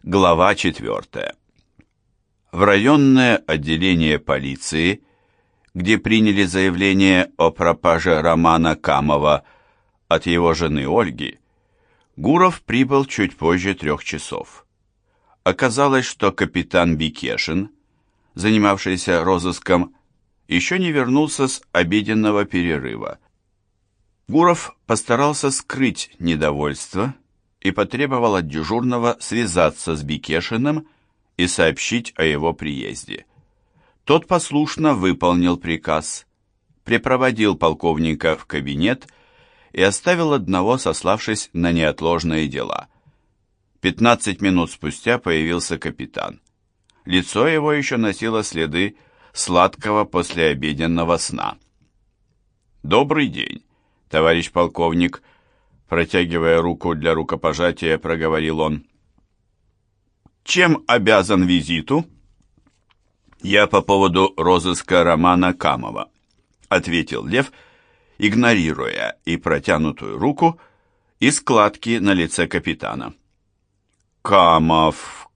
Глава 4. В районное отделение полиции, где приняли заявление о пропаже Романа Камова от его жены Ольги, Гуров прибыл чуть позже 3 часов. Оказалось, что капитан Бекешин, занимавшийся розыском, еще не вернулся с обеденного перерыва. Гуров постарался скрыть недовольство и потребовал от дежурного связаться с Бекешиным и сообщить о его приезде. Тот послушно выполнил приказ, припроводил полковника в кабинет и оставил одного, сославшись на неотложные дела. 15 минут спустя появился капитан. Лицо его еще носило следы сладкого послеобеденного сна. «Добрый день, товарищ полковник», протягивая руку для рукопожатия, проговорил он. «Чем обязан визиту?» «Я по поводу розыска Романа Камова», ответил Лев, игнорируя и протянутую руку, и складки на лице капитана. «Камов,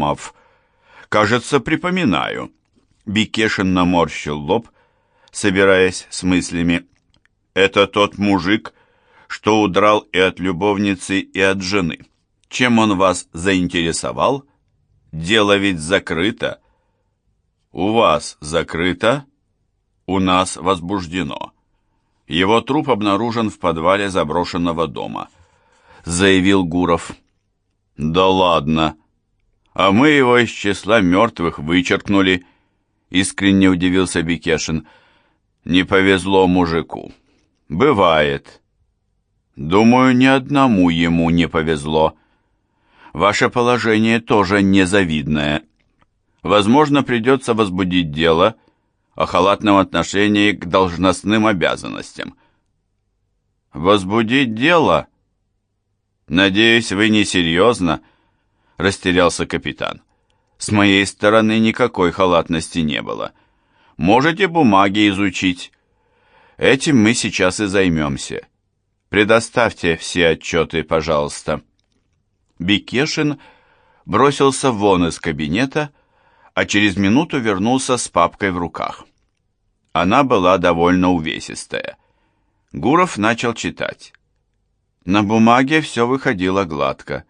кажется, припоминаю». Бекешин наморщил лоб, собираясь с мыслями. «Это тот мужик, что удрал и от любовницы, и от жены. Чем он вас заинтересовал? Дело ведь закрыто». «У вас закрыто, у нас возбуждено. Его труп обнаружен в подвале заброшенного дома», заявил Гуров. «Да ладно! А мы его из числа мертвых вычеркнули», искренне удивился Бекешин. «Не повезло мужику. Бывает. Думаю, ни одному ему не повезло. Ваше положение тоже незавидное. Возможно, придется возбудить дело о халатном отношении к должностным обязанностям». «Возбудить дело? Надеюсь, вы не серьезно?» растерялся капитан. «С моей стороны никакой халатности не было. Можете бумаги изучить. Этим мы сейчас и займемся. Предоставьте все отчеты, пожалуйста». Бекешин бросился вон из кабинета, а через минуту вернулся с папкой в руках. Она была довольно увесистая. Гуров начал читать. На бумаге все выходило гладко.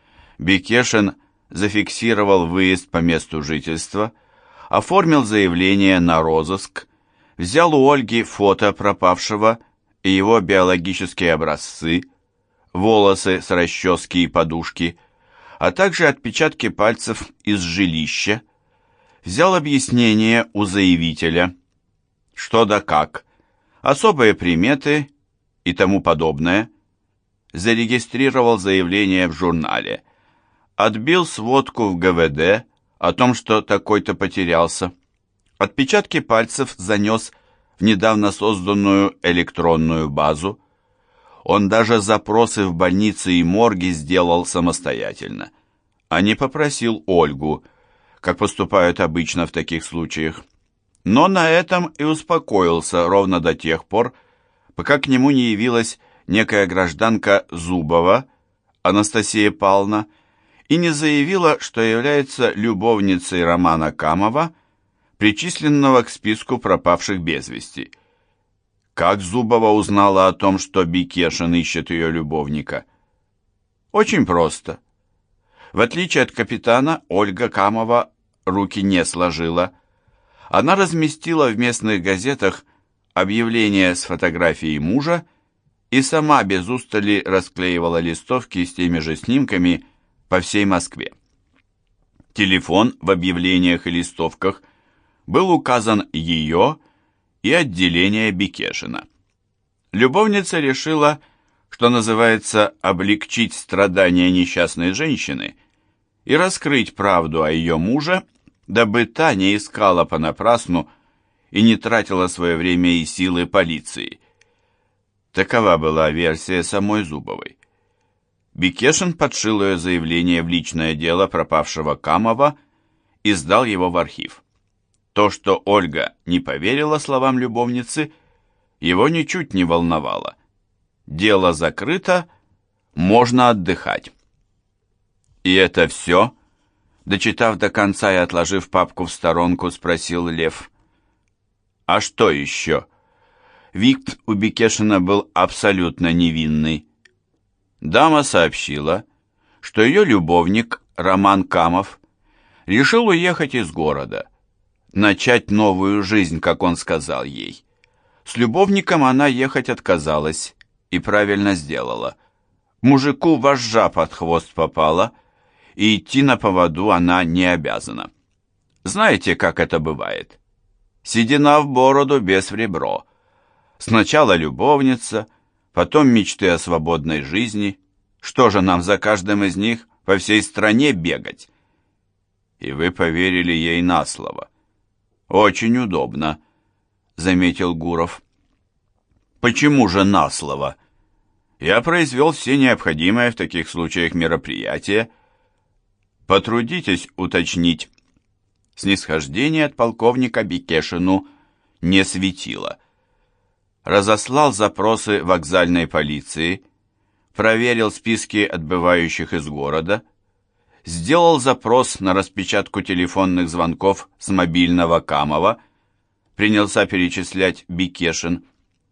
Бекешин зафиксировал выезд по месту жительства, оформил заявление на розыск, взял у Ольги фото пропавшего и его биологические образцы, волосы с расчески и подушки, а также отпечатки пальцев из жилища, взял объяснение у заявителя, что да как, особые приметы и тому подобное, зарегистрировал заявление в журнале, отбил сводку в ГВД о том, что такой-то потерялся, отпечатки пальцев занес в недавно созданную электронную базу. Он даже запросы в больницы и морги сделал самостоятельно, а не попросил Ольгу, как поступают обычно в таких случаях. Но на этом и успокоился ровно до тех пор, пока к нему не явилась некая гражданка Зубова, Анастасия Павловна, и не заявила, что является любовницей Романа Камова, причисленного к списку пропавших без вести. Как Зубова узнала о том, что Бекешин ищет ее любовника? Очень просто. В отличие от капитана, Ольга Камова руки не сложила. Она разместила в местных газетах объявление с фотографией мужа и сама без устали расклеивала листовки с теми же снимками по всей Москве. Телефон в объявлениях и листовках был указан ее и отделение Бекешина. Любовница решила, что называется, облегчить страдания несчастной женщины и раскрыть правду о ее муже, дабы та не искала понапрасну и не тратила свое время и силы полиции. Такова была версия самой Зубовой. Бекешин подшил ее заявление в личное дело пропавшего Камова и сдал его в архив. То, что Ольга не поверила словам любовницы, его ничуть не волновало. Дело закрыто, можно отдыхать. «И это все?» Дочитав до конца и отложив папку в сторонку, спросил Лев. «А что еще?» Вид у Бекешина был абсолютно невинный. Дама сообщила, что ее любовник, Роман Камов, решил уехать из города, начать новую жизнь, как он сказал ей. С любовником она ехать отказалась и правильно сделала. Мужику вожжа под хвост попала, и идти на поводу она не обязана. Знаете, как это бывает? Седина в бороду, без в ребро. Сначала любовница, потом мечты о свободной жизни. Что же нам за каждым из них по всей стране бегать? И вы поверили ей на слово. Очень удобно, заметил Гуров. Почему же на слово? Я произвел все необходимые в таких случаях мероприятия. Потрудитесь уточнить. Снисхождение от полковника Бекешину не светило. Разослал запросы вокзальной полиции, проверил списки отбывающих из города, сделал запрос на распечатку телефонных звонков с мобильного Камова, принялся перечислять Бекешин,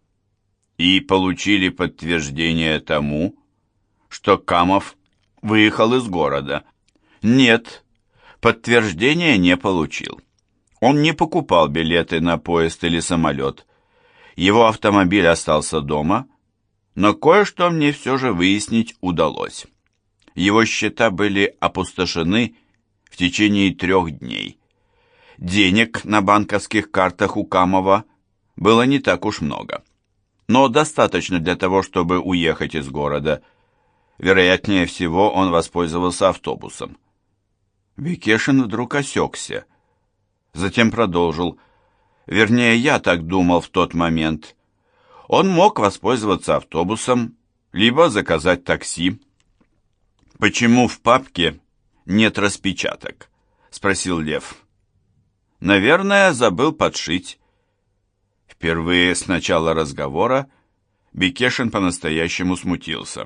и получили подтверждение тому, что Камов выехал из города. Нет, подтверждения не получил. Он не покупал билеты на поезд или самолет. Его автомобиль остался дома, но кое-что мне все же выяснить удалось. Его счета были опустошены в течение 3 дней. Денег на банковских картах у Камова было не так уж много, но достаточно для того, чтобы уехать из города. Вероятнее всего, он воспользовался автобусом. Бекешин вдруг осекся. Затем продолжил. Вернее, я так думал в тот момент. Он мог воспользоваться автобусом, либо заказать такси. «Почему в папке нет распечаток?» — спросил Лев. «Наверное, забыл подшить». Впервые с начала разговора Бекешин по-настоящему смутился.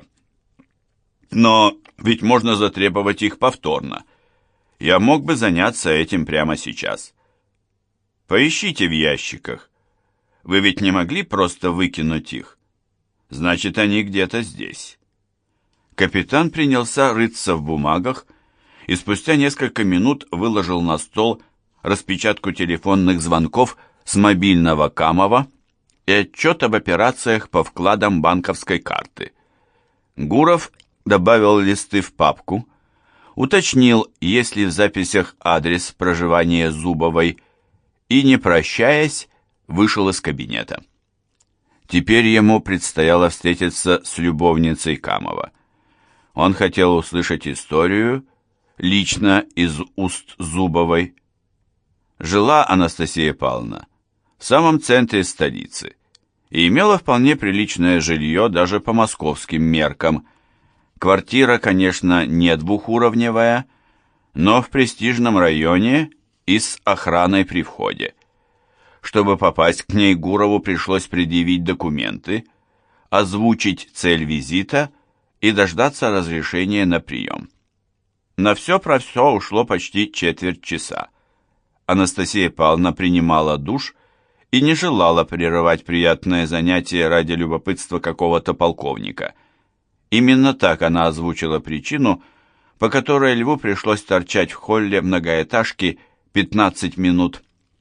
«Но ведь можно затребовать их повторно. Я мог бы заняться этим прямо сейчас». «Поищите в ящиках. Вы ведь не могли просто выкинуть их? Значит, они где-то здесь». Капитан принялся рыться в бумагах и спустя несколько минут выложил на стол распечатку телефонных звонков с мобильного Камова и отчет об операциях по вкладам банковской карты. Гуров добавил листы в папку, уточнил, есть ли в записях адрес проживания Зубовой, и, не прощаясь, вышел из кабинета. Теперь ему предстояло встретиться с любовницей Камова. Он хотел услышать историю лично из уст Зубовой. Жила Анастасия Павловна в самом центре столицы и имела вполне приличное жилье даже по московским меркам. Квартира, конечно, не двухуровневая, но в престижном районе и с охраной при входе. Чтобы попасть к ней, Гурову пришлось предъявить документы, озвучить цель визита и дождаться разрешения на прием. На все про все ушло почти четверть часа. Анастасия Павловна принимала душ и не желала прерывать приятное занятие ради любопытства какого-то полковника. Именно так она озвучила причину, по которой Льву пришлось торчать в холле многоэтажки 15 минут.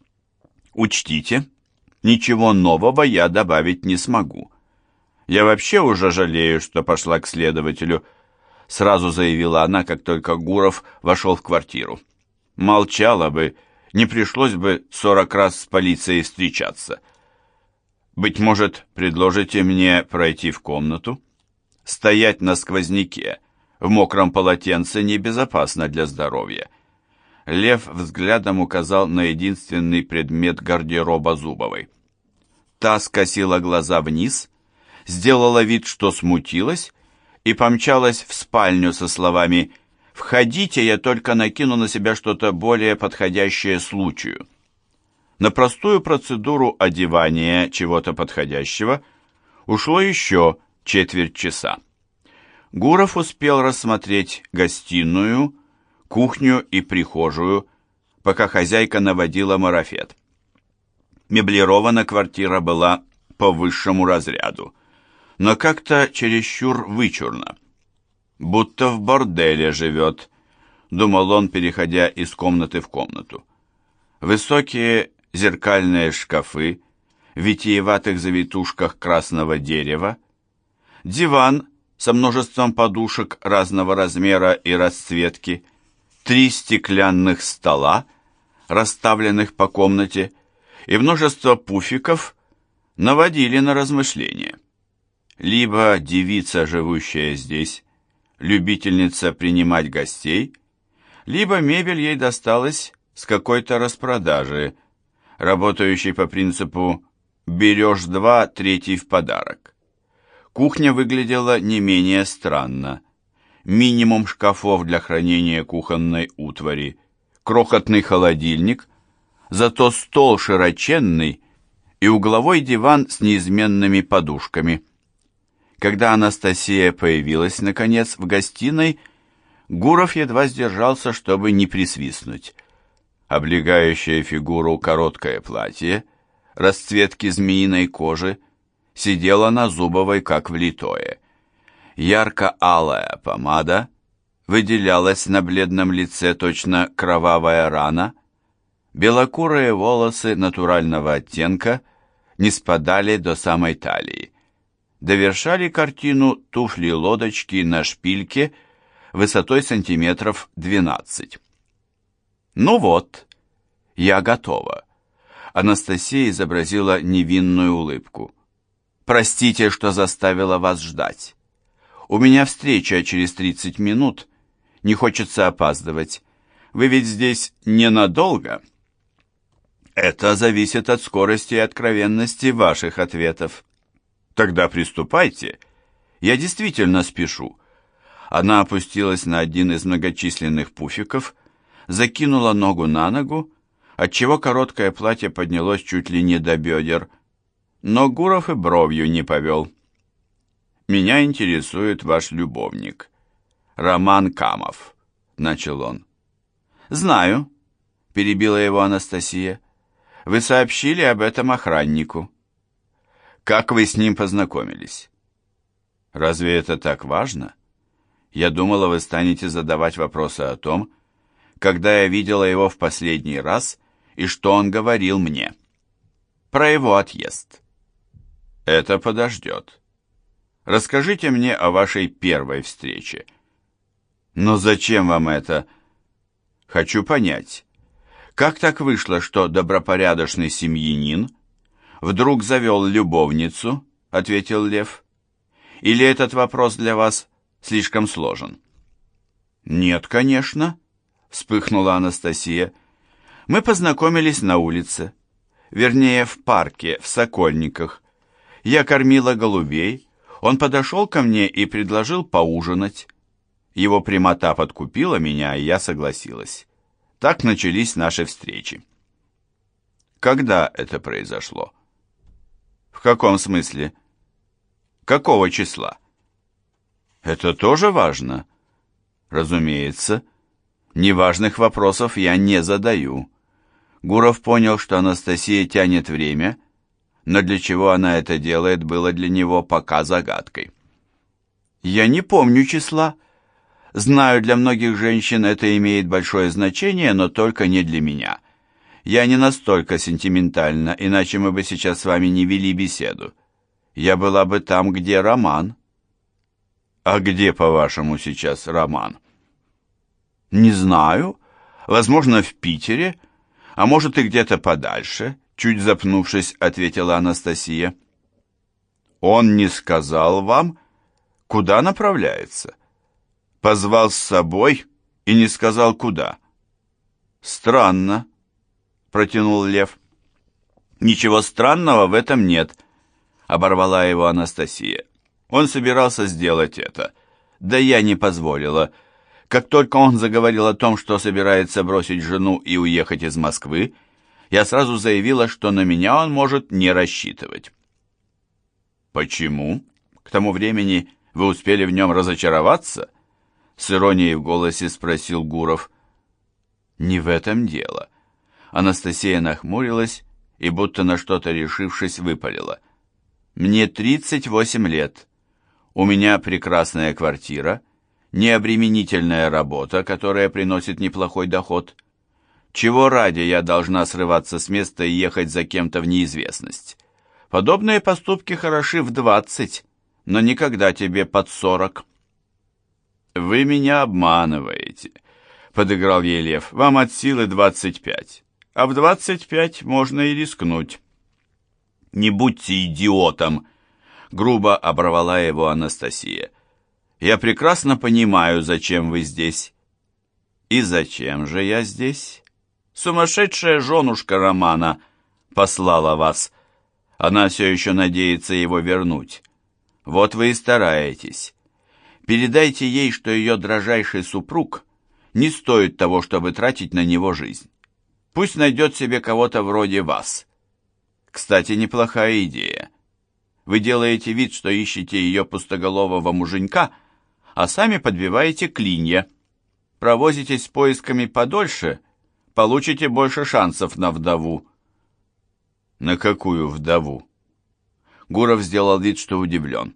Учтите, ничего нового я добавить не смогу. Я вообще уже жалею, что пошла к следователю, сразу заявила она, как только Гуров вошел в квартиру. Молчала бы, не пришлось бы 40 раз с полицией встречаться. Быть может, предложите мне пройти в комнату? Стоять на сквозняке в мокром полотенце небезопасно для здоровья. Лев взглядом указал на единственный предмет гардероба Зубовой. Та скосила глаза вниз, сделала вид, что смутилась, и помчалась в спальню со словами «Входите, я только накину на себя что-то более подходящее случаю». На простую процедуру одевания чего-то подходящего ушло еще четверть часа. Гуров успел рассмотреть гостиную, кухню и прихожую, пока хозяйка наводила марафет. Меблирована квартира была по высшему разряду, но как-то чересчур вычурно. «Будто в борделе живет», — думал он, переходя из комнаты в комнату. Высокие зеркальные шкафы в витиеватых завитушках красного дерева, диван со множеством подушек разного размера и расцветки, 3 стеклянных стола, расставленных по комнате, и множество пуфиков наводили на размышления. Либо девица, живущая здесь, любительница принимать гостей, либо мебель ей досталась с какой-то распродажи, работающей по принципу «берешь 2, 3 в подарок». Кухня выглядела не менее странно. Минимум шкафов для хранения кухонной утвари, крохотный холодильник, зато стол широченный и угловой диван с неизменными подушками. Когда Анастасия появилась, наконец, в гостиной, Гуров едва сдержался, чтобы не присвистнуть. Облегающее фигуру короткое платье, расцветки змеиной кожи, сидело на Зубовой как влитое. Ярко-алая помада выделялась на бледном лице точно кровавая рана, белокурые волосы натурального оттенка не спадали до самой талии. Довершали картину туфли-лодочки на шпильке высотой сантиметров 12. «Ну вот, я готова», — Анастасия изобразила невинную улыбку. «Простите, что заставила вас ждать. У меня встреча через 30 минут, не хочется опаздывать. Вы ведь здесь ненадолго?» «Это зависит от скорости и откровенности ваших ответов». «Тогда приступайте. Я действительно спешу». Она опустилась на один из многочисленных пуфиков, закинула ногу на ногу, отчего короткое платье поднялось чуть ли не до бедер, но Гуров и бровью не повел. «Меня интересует ваш любовник, Роман Камов», — начал он. «Знаю», — перебила его Анастасия. «Вы сообщили об этом охраннику». «Как вы с ним познакомились?» «Разве это так важно? Я думала, вы станете задавать вопросы о том, когда я видела его в последний раз и что он говорил мне. Про его отъезд». «Это подождет. Расскажите мне о вашей первой встрече». «Но зачем вам это?» «Хочу понять, как так вышло, что добропорядочный семьянин вдруг завел любовницу?» — ответил Лев. «Или этот вопрос для вас слишком сложен?» «Нет, конечно», — вспыхнула Анастасия. «Мы познакомились на улице, вернее, в парке, в Сокольниках. Я кормила голубей, он подошел ко мне и предложил поужинать. Его прямота подкупила меня, и я согласилась. Так начались наши встречи». «Когда это произошло?» «В каком смысле? Какого числа?» «Это тоже важно?» «Разумеется. Неважных вопросов я не задаю». Гуров понял, что Анастасия тянет время, но для чего она это делает, было для него пока загадкой. «Я не помню числа. Знаю, для многих женщин это имеет большое значение, но только не для меня. Я не настолько сентиментальна, иначе мы бы сейчас с вами не вели беседу. Я была бы там, где Роман». «А где, по-вашему, сейчас Роман?» «Не знаю. Возможно, в Питере, а может и где-то подальше», чуть запнувшись, ответила Анастасия. «Он не сказал вам, куда направляется? Позвал с собой и не сказал, куда?» «Странно», — протянул Лев. «Ничего странного в этом нет», — оборвала его Анастасия. «Он собирался сделать это. Да я не позволила. Как только он заговорил о том, что собирается бросить жену и уехать из Москвы, я сразу заявила, что на меня он может не рассчитывать». «Почему? К тому времени вы успели в нем разочароваться?» С иронией в голосе спросил Гуров. Не в этом дело. Анастасия нахмурилась и, будто на что-то решившись, выпалила. Мне 38 лет. У меня прекрасная квартира, необременительная работа, которая приносит неплохой доход. Чего ради я должна срываться с места и ехать за кем-то в неизвестность? Подобные поступки хороши в 20, но никогда тебе под 40. «Вы меня обманываете», — подыграл ей Лев. «Вам от силы 25, а в 25 можно и рискнуть». «Не будьте идиотом», — грубо оборвала его Анастасия. «Я прекрасно понимаю, зачем вы здесь». «И зачем же я здесь?» «Сумасшедшая женушка Романа послала вас. Она все еще надеется его вернуть. Вот вы и стараетесь. Передайте ей, что ее дрожайший супруг не стоит того, чтобы тратить на него жизнь. Пусть найдет себе кого-то вроде вас. Кстати, неплохая идея. Вы делаете вид, что ищете ее пустоголового муженька, а сами подбиваете клинья. Провозитесь с поисками подольше, получите больше шансов на вдову». «На какую вдову?» Гуров сделал вид, что удивлен.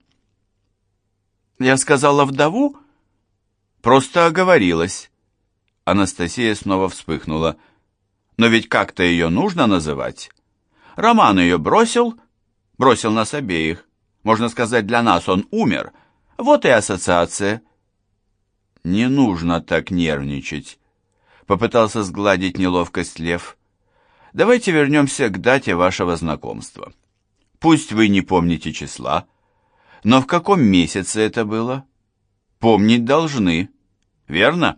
«Я сказала вдову? Просто оговорилась». Анастасия снова вспыхнула. «Но ведь как-то ее нужно называть. Роман ее бросил нас обеих. Можно сказать, для нас он умер. Вот и ассоциация». «Не нужно так нервничать», — попытался сгладить неловкость Лев. «Давайте вернемся к дате вашего знакомства. Пусть вы не помните числа, но в каком месяце это было? Помнить должны, верно?»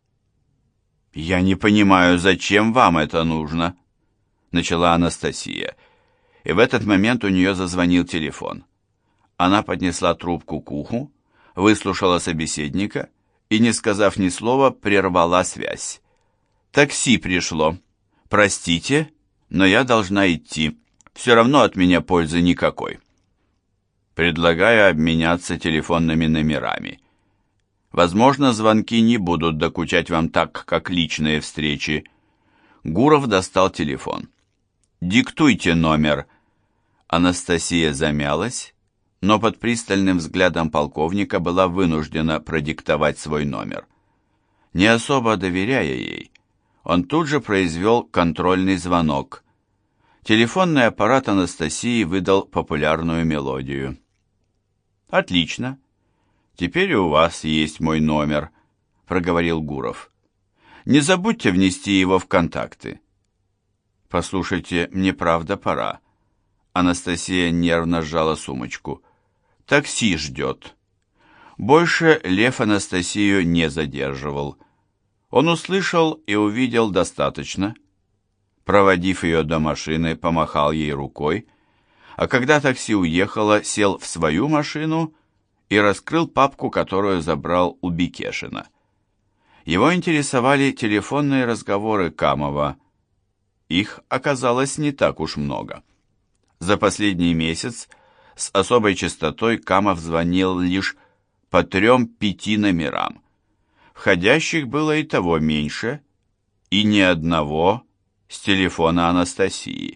«Я не понимаю, зачем вам это нужно?» — начала Анастасия, и в этот момент у нее зазвонил телефон. Она поднесла трубку к уху, выслушала собеседника и, не сказав ни слова, прервала связь. «Такси пришло. Простите, но я должна идти. Все равно от меня пользы никакой». «Предлагаю обменяться телефонными номерами. Возможно, звонки не будут докучать вам так, как личные встречи». Гуров достал телефон. «Диктуйте номер». Анастасия замялась, но под пристальным взглядом полковника была вынуждена продиктовать свой номер. Не особо доверяя ей, он тут же произвел контрольный звонок. Телефонный аппарат Анастасии выдал популярную мелодию. «Отлично. Теперь у вас есть мой номер», — проговорил Гуров. «Не забудьте внести его в контакты». «Послушайте, мне правда пора». Анастасия нервно сжала сумочку. «Такси ждет». Больше Лев Анастасию не задерживал. Он услышал и увидел достаточно. Проводив ее до машины, помахал ей рукой, а когда такси уехало, сел в свою машину и раскрыл папку, которую забрал у Бекешина. Его интересовали телефонные разговоры Камова. Их оказалось не так уж много. За последний месяц с особой частотой Камов звонил лишь по 3-5 номерам. Входящих было и того меньше, и ни одного с телефона Анастасии.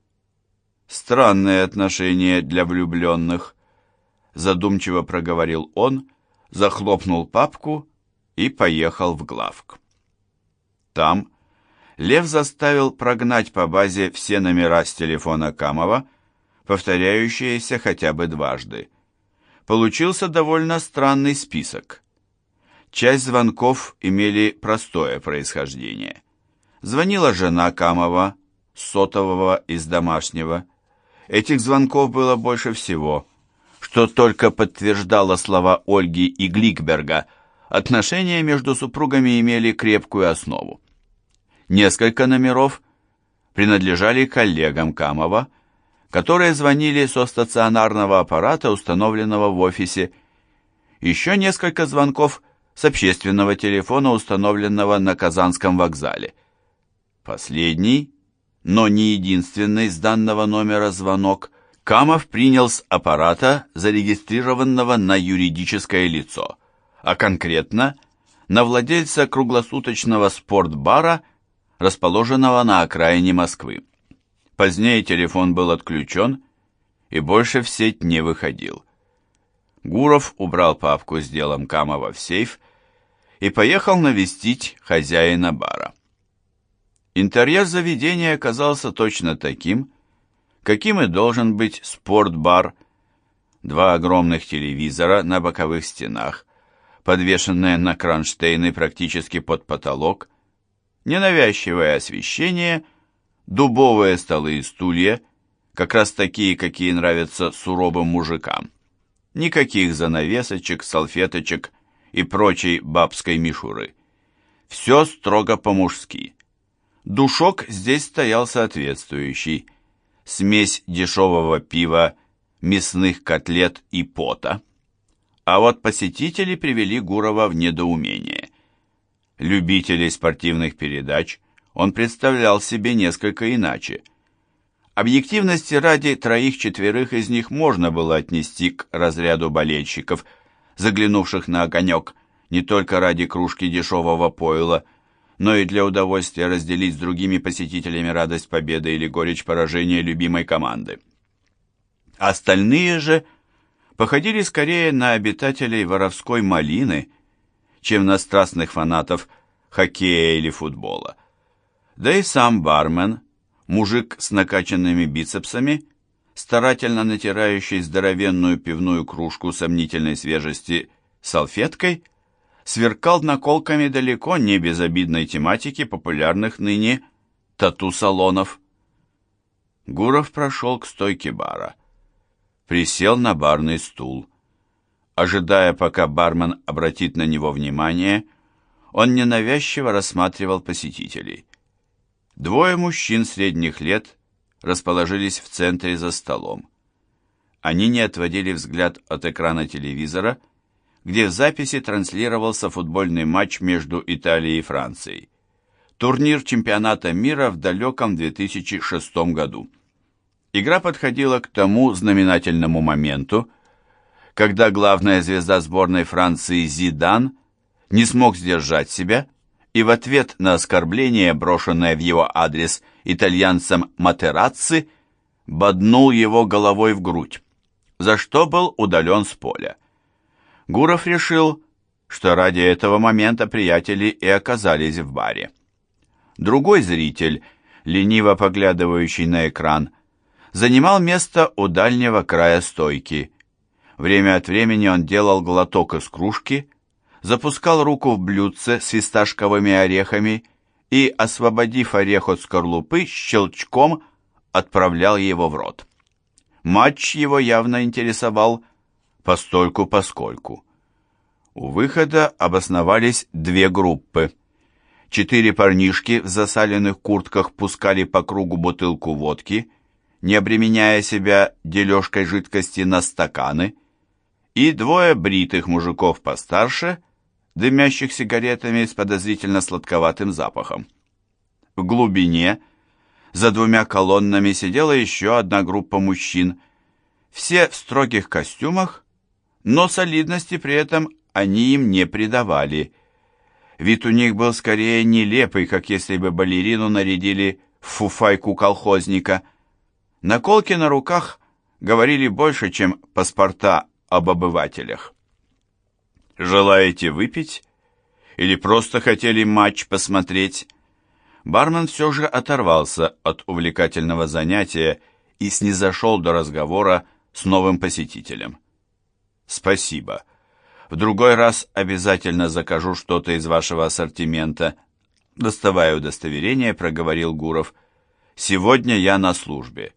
«Странные отношения для влюбленных», — задумчиво проговорил он, захлопнул папку и поехал в главк. Там Лев заставил прогнать по базе все номера с телефона Камова, повторяющиеся хотя бы дважды. Получился довольно странный список. Часть звонков имели простое происхождение. Звонила жена Камова, с сотового из домашнего. Этих звонков было больше всего, что только подтверждало слова Ольги и Гликберга. Отношения между супругами имели крепкую основу. Несколько номеров принадлежали коллегам Камова, которые звонили со стационарного аппарата, установленного в офисе. Еще несколько звонков с общественного телефона, установленного на Казанском вокзале. Последний, но не единственный с данного номера звонок, Камов принял с аппарата, зарегистрированного на юридическое лицо, а конкретно на владельца круглосуточного спортбара расположенного на окраине Москвы. Позднее телефон был отключен и больше в сеть не выходил. Гуров убрал папку с делом Камова в сейф и поехал навестить хозяина бара. Интерьер заведения оказался точно таким, каким и должен быть спортбар. Два огромных телевизора на боковых стенах, подвешенные на кронштейны практически под потолок, ненавязчивое освещение, дубовые столы и стулья, как раз такие, какие нравятся суровым мужикам. Никаких занавесочек, салфеточек и прочей бабской мишуры. Все строго по-мужски. Душок здесь стоял соответствующий. Смесь дешевого пива, мясных котлет и пота. А вот посетители привели Гурова в недоумение. Любителей спортивных передач он представлял себе несколько иначе. Объективности ради троих-четверых из них можно было отнести к разряду болельщиков, заглянувших на огонек не только ради кружки дешевого пойла, но и для удовольствия разделить с другими посетителями радость победы или горечь поражения любимой команды. Остальные же походили скорее на обитателей воровской малины, чем на страстных фанатов хоккея или футбола. Да и сам бармен, мужик с накачанными бицепсами, старательно натирающий здоровенную пивную кружку сомнительной свежести салфеткой, сверкал наколками далеко не безобидной тематики популярных ныне тату-салонов. Гуров прошел к стойке бара, присел на барный стул. Ожидая, пока бармен обратит на него внимание, он ненавязчиво рассматривал посетителей. Двое мужчин средних лет расположились в центре за столом. Они не отводили взгляд от экрана телевизора, где в записи транслировался футбольный матч между Италией и Францией. Турнир чемпионата мира в далеком 2006 году. Игра подходила к тому знаменательному моменту, когда главная звезда сборной Франции Зидан не смог сдержать себя и в ответ на оскорбление, брошенное в его адрес итальянцем Матерацци, боднул его головой в грудь, за что был удален с поля. Гуров решил, что ради этого момента приятели и оказались в баре. Другой зритель, лениво поглядывающий на экран, занимал место у дальнего края стойки. Время от времени он делал глоток из кружки, запускал руку в блюдце с фисташковыми орехами и, освободив орех от скорлупы, щелчком отправлял его в рот. Матч его явно интересовал постольку-поскольку. У выхода обосновались две группы. 4 парнишки в засаленных куртках пускали по кругу бутылку водки, не обременяя себя дележкой жидкости на стаканы, и 2 бритых мужиков постарше, дымящих сигаретами с подозрительно сладковатым запахом. В глубине, за 2 колоннами, сидела еще одна группа мужчин, все в строгих костюмах, но солидности при этом они им не придавали. Вид у них был скорее нелепый, как если бы балерину нарядили в фуфайку колхозника. Наколки на руках говорили больше, чем паспорта об обывателях. «Желаете выпить? Или просто хотели матч посмотреть?» Бармен все же оторвался от увлекательного занятия и снизошел до разговора с новым посетителем. «Спасибо. В другой раз обязательно закажу что-то из вашего ассортимента». Доставая удостоверение, проговорил Гуров. «Сегодня я на службе».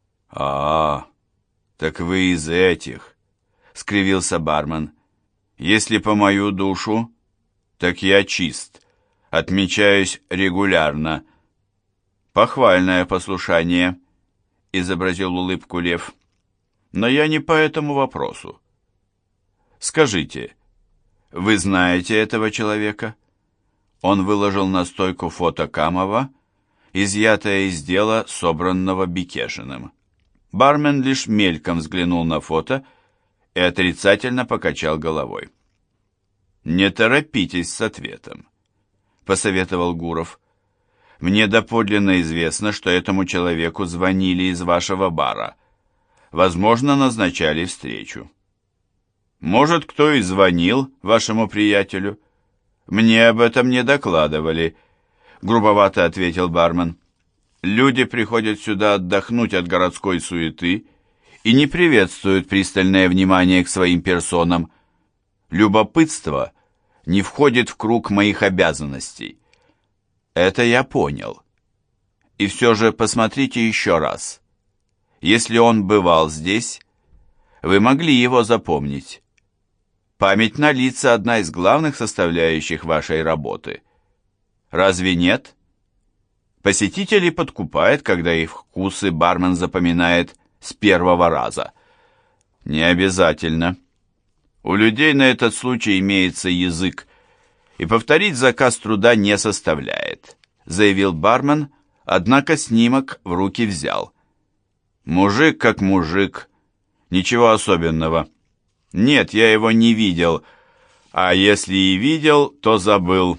Так вы из этих», — скривился бармен. «Если по мою душу, так я чист. Отмечаюсь регулярно». «Похвальное послушание», — изобразил улыбку Лев. «Но я не по этому вопросу. Скажите, вы знаете этого человека?» Он выложил на стойку фото Камова, изъятое из дела, собранного Бекешиным. Бармен лишь мельком взглянул на фото и отрицательно покачал головой. «Не торопитесь с ответом», — посоветовал Гуров. Мне доподлинно известно, что этому человеку звонили из вашего бара. Возможно, назначали встречу. Может, кто и звонил вашему приятелю? Мне об этом не докладывали, грубовато ответил бармен. Люди приходят сюда отдохнуть от городской суеты и не приветствуют пристальное внимание к своим персонам. Любопытство не входит в круг моих обязанностей. Это я понял. И все же посмотрите еще раз. Если он бывал здесь, вы могли его запомнить. Память на лица – одна из главных составляющих вашей работы. Разве нет? Посетителей подкупает, когда их вкусы бармен запоминает с первого раза. Не обязательно. У людей на этот случай имеется язык, и повторить заказ труда не составляет, заявил бармен, однако снимок в руки взял. Мужик как мужик, ничего особенного. Нет, я его не видел, а если и видел, то забыл.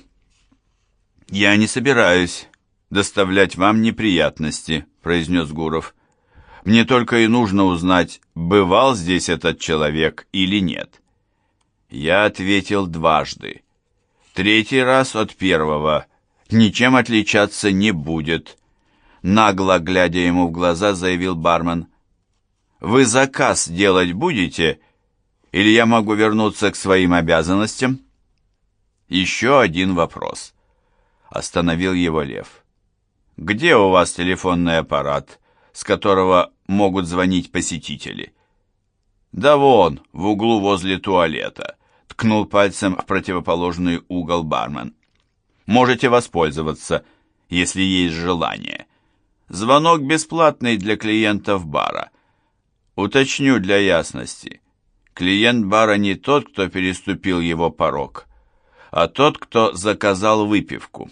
Я не собираюсь доставлять вам неприятности, произнес Гуров. Мне только и нужно узнать, бывал здесь этот человек или нет. Я ответил дважды. Третий раз от первого ничем отличаться не будет. Нагло глядя ему в глаза, заявил бармен. Вы заказ делать будете, или я могу вернуться к своим обязанностям? Еще один вопрос. Остановил его Лев. Где у вас телефонный аппарат, с которого могут звонить посетители? Да вон, в углу возле туалета. Ткнул пальцем в противоположный угол бармен. Можете воспользоваться, если есть желание. Звонок бесплатный для клиентов бара. Уточню для ясности. Клиент бара не тот, кто переступил его порог, а тот, кто заказал выпивку.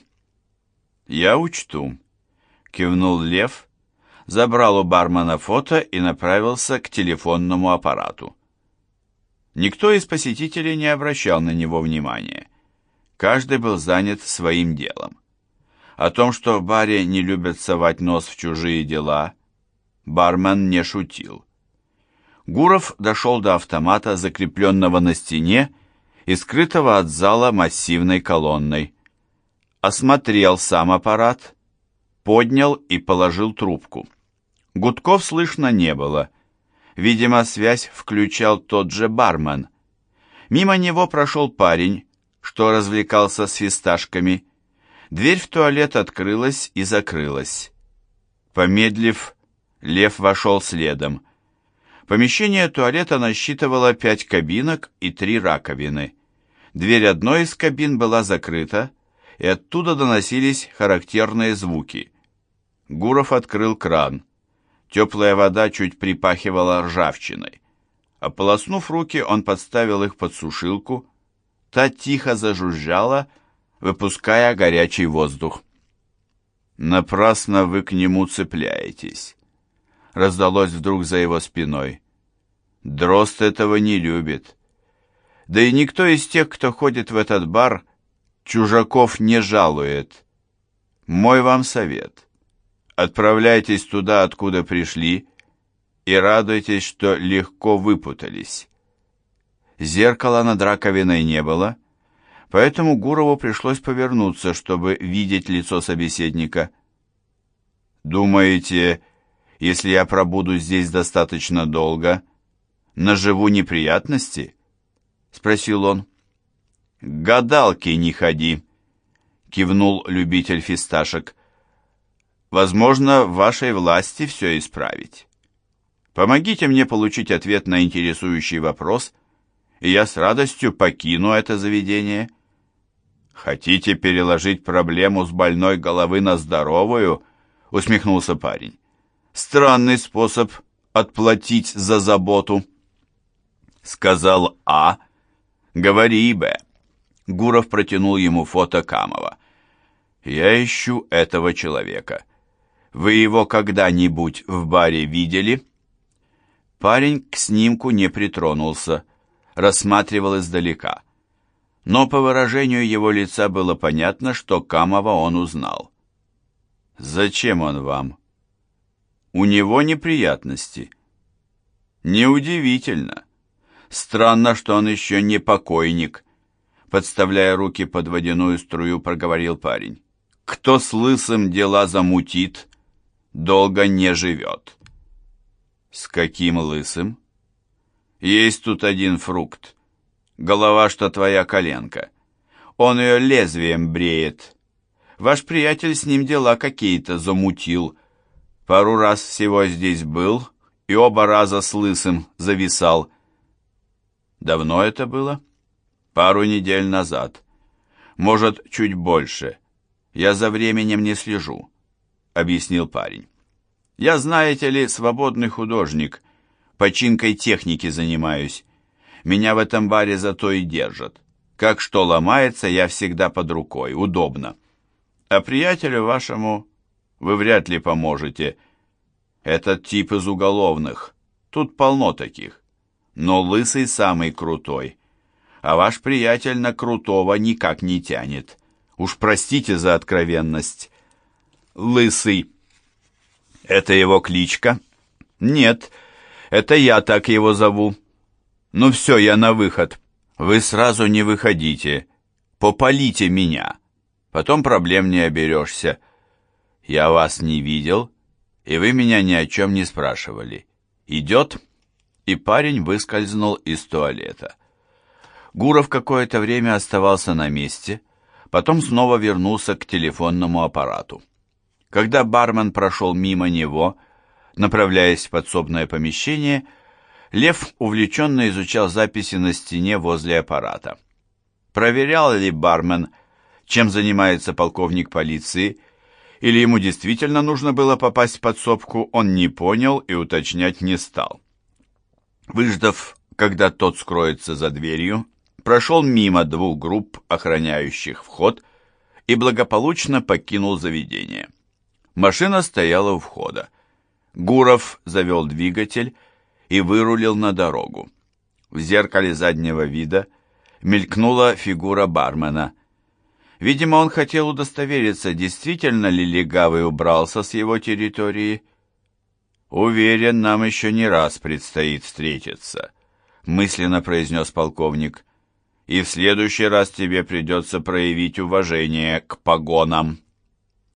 Я учту, кивнул Лев, забрал у бармена фото и направился к телефонному аппарату. Никто из посетителей не обращал на него внимания. Каждый был занят своим делом. О том, что в баре не любят совать нос в чужие дела, бармен не шутил. Гуров дошел до автомата, закрепленного на стене и скрытого от зала массивной колонной. Осмотрел сам аппарат, поднял и положил трубку. Гудков слышно не было. Видимо, связь включал тот же бармен. Мимо него прошел парень, что развлекался с фисташками. Дверь в туалет открылась и закрылась. Помедлив, Лев вошел следом. Помещение туалета насчитывало 5 кабинок и 3 раковины. Дверь одной из кабин была закрыта, и оттуда доносились характерные звуки. Гуров открыл кран. Теплая вода чуть припахивала ржавчиной. Ополоснув руки, он подставил их под сушилку. Та тихо зажужжала, выпуская горячий воздух. «Напрасно вы к нему цепляетесь», — раздалось вдруг за его спиной. «Дрозд этого не любит. Да и никто из тех, кто ходит в этот бар, чужаков не жалует. Мой вам совет. Отправляйтесь туда, откуда пришли, и радуйтесь, что легко выпутались». Зеркала над раковиной не было, поэтому Гурову пришлось повернуться, чтобы видеть лицо собеседника. «Думаете, если я пробуду здесь достаточно долго, наживу неприятности?» — спросил он. «К гадалке не ходи», — кивнул любитель фисташек. «Возможно, в вашей власти все исправить. Помогите мне получить ответ на интересующий вопрос, и я с радостью покину это заведение». «Хотите переложить проблему с больной головы на здоровую?» — усмехнулся парень. «Странный способ отплатить за заботу». Сказал А, говори Б. Гуров протянул ему фото Камова. «Я ищу этого человека. Вы его когда-нибудь в баре видели?» Парень к снимку не притронулся, рассматривал издалека. Но по выражению его лица было понятно, что Камова он узнал. Зачем он вам? У него неприятности. Неудивительно. Странно, что он еще не покойник. Подставляя руки под водяную струю, проговорил парень. Кто с лысым дела замутит, долго не живет. С каким лысым? Есть тут один фрукт. Голова, что твоя коленка. Он ее лезвием бреет. Ваш приятель с ним дела какие-то замутил. Пару раз всего здесь был, и оба раза с лысым зависал. Давно это было? Пару недель назад. Может, чуть больше. Я за временем не слежу, объяснил парень. Я, знаете ли, свободный художник, починкой техники занимаюсь. Меня в этом баре зато и держат. Как что ломается, я всегда под рукой, удобно. А приятелю вашему вы вряд ли поможете. Этот тип из уголовных. Тут полно таких. Но лысый самый крутой. А ваш приятель на крутого никак не тянет. Уж простите за откровенность. Лысый. Это его кличка? Нет, это я так его зову. Ну все, я на выход. Вы сразу не выходите. Попалите меня. Потом проблем не оберешься. Я вас не видел, и вы меня ни о чем не спрашивали. Идет?» И парень выскользнул из туалета. Гуров какое-то время оставался на месте, потом снова вернулся к телефонному аппарату. Когда бармен прошел мимо него, направляясь в подсобное помещение, Лев увлеченно изучал записи на стене возле аппарата. Проверял ли бармен, чем занимается полковник полиции, или ему действительно нужно было попасть в подсобку, он не понял и уточнять не стал. Выждав, когда тот скроется за дверью, прошел мимо двух групп, охраняющих вход, и благополучно покинул заведение. Машина стояла у входа. Гуров завел двигатель и вырулил на дорогу. В зеркале заднего вида мелькнула фигура бармена. Видимо, он хотел удостовериться, действительно ли легавый убрался с его территории. «Уверен, нам еще не раз предстоит встретиться», — мысленно произнес полковник. «И в следующий раз тебе придется проявить уважение к погонам».